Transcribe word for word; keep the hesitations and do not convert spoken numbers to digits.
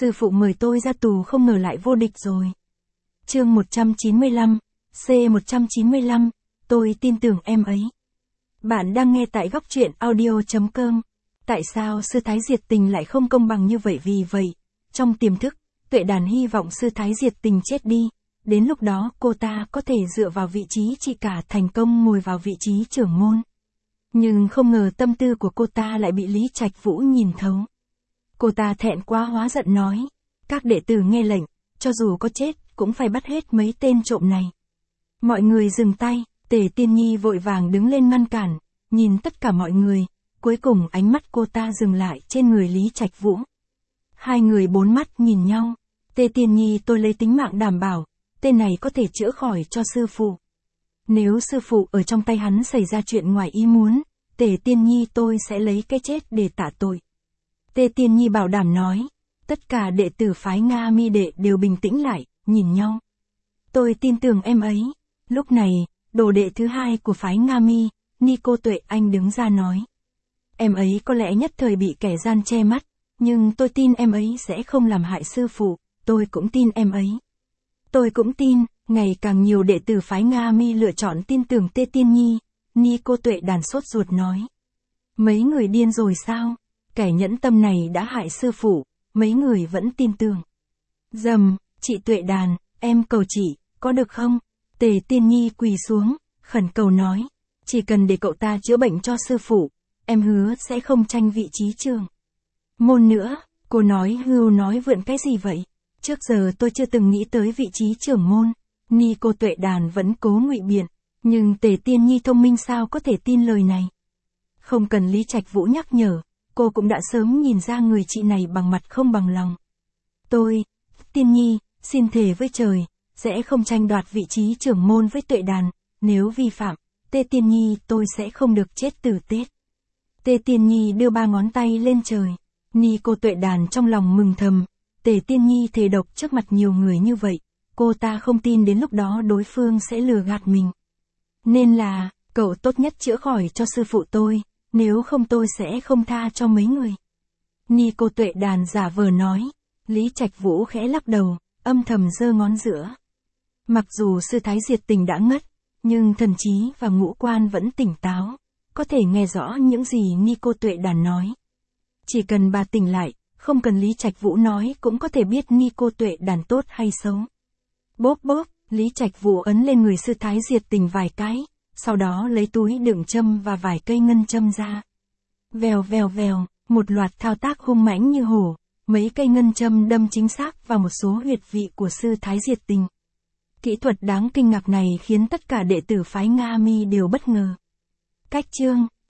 Sư phụ mời tôi ra tù không ngờ lại vô địch rồi. Chương một trăm chín mươi lăm, C một trăm chín mươi lăm, tôi tin tưởng em ấy. Bạn đang nghe tại góc truyện audio chấm com. Tại sao sư Thái Diệt Tình lại không công bằng như vậy? Vì vậy, trong tiềm thức, Tuệ Đàn hy vọng sư Thái Diệt Tình chết đi. Đến lúc đó cô ta có thể dựa vào vị trí chị cả thành công ngồi vào vị trí trưởng môn. Nhưng không ngờ tâm tư của cô ta lại bị Lý Trạch Vũ nhìn thấu. Cô ta thẹn quá hóa giận nói, các đệ tử nghe lệnh, cho dù có chết, cũng phải bắt hết mấy tên trộm này. Mọi người dừng tay, Tề Tiên Nhi vội vàng đứng lên ngăn cản, nhìn tất cả mọi người, cuối cùng ánh mắt cô ta dừng lại trên người Lý Trạch Vũ. Hai người bốn mắt nhìn nhau, Tề Tiên Nhi tôi lấy tính mạng đảm bảo, tên này có thể chữa khỏi cho sư phụ. Nếu sư phụ ở trong tay hắn xảy ra chuyện ngoài ý muốn, Tề Tiên Nhi tôi sẽ lấy cái chết để tạ tội. Tề Tiên Nhi bảo đảm nói, tất cả đệ tử phái Nga Mi Đệ đều bình tĩnh lại, nhìn nhau. Tôi tin tưởng em ấy. Lúc này, đồ đệ thứ hai của phái Nga Mi, Nico Tuệ Anh đứng ra nói. Em ấy có lẽ nhất thời bị kẻ gian che mắt, nhưng tôi tin em ấy sẽ không làm hại sư phụ, tôi cũng tin em ấy. Tôi cũng tin, ngày càng nhiều đệ tử phái Nga Mi lựa chọn tin tưởng Tề Tiên Nhi, Nico Tuệ Đàn sốt ruột nói. Mấy người điên rồi sao? Kẻ nhẫn tâm này đã hại sư phụ, mấy người vẫn tin tưởng. Dầm, chị Tuệ Đàn, em cầu chị, có được không? Tề Tiên Nhi quỳ xuống, khẩn cầu nói, chỉ cần để cậu ta chữa bệnh cho sư phụ, em hứa sẽ không tranh vị trí trưởng môn nữa. Cô nói hưu nói vượn cái gì vậy? Trước giờ tôi chưa từng nghĩ tới vị trí trưởng môn. Nico Tuệ Đàn vẫn cố ngụy biện, nhưng Tề Tiên Nhi thông minh sao có thể tin lời này. Không cần Lý Trạch Vũ nhắc nhở, cô cũng đã sớm nhìn ra người chị này bằng mặt không bằng lòng. Tôi, Tiên Nhi, xin thề với trời, sẽ không tranh đoạt vị trí trưởng môn với Tuệ Đàn, nếu vi phạm, Tề Tiên Nhi tôi sẽ không được chết tử tế. Tề Tiên Nhi đưa ba ngón tay lên trời, Nico Tuệ Đàn trong lòng mừng thầm, Tề Tiên Nhi thề độc trước mặt nhiều người như vậy, cô ta không tin đến lúc đó đối phương sẽ lừa gạt mình. Nên là, cậu tốt nhất chữa khỏi cho sư phụ tôi, nếu không tôi sẽ không tha cho mấy người. Nico Tuệ Đàn giả vờ nói, Lý Trạch Vũ khẽ lắc đầu, âm thầm giơ ngón giữa. Mặc dù sư Thái Diệt Tình đã ngất, nhưng thần trí và ngũ quan vẫn tỉnh táo, có thể nghe rõ những gì Nico Tuệ Đàn nói. Chỉ cần bà tỉnh lại, không cần Lý Trạch Vũ nói cũng có thể biết Nico Tuệ Đàn tốt hay xấu. Bốp bốp, Lý Trạch Vũ ấn lên người sư Thái Diệt Tình vài cái, sau đó lấy túi đựng châm và vài cây ngân châm ra. Vèo vèo vèo, một loạt thao tác hung mãnh như hổ, mấy cây ngân châm đâm chính xác vào một số huyệt vị của sư Thái Diệt Tình. Kỹ thuật đáng kinh ngạc này khiến tất cả đệ tử phái Nga Mi đều bất ngờ. Cách chương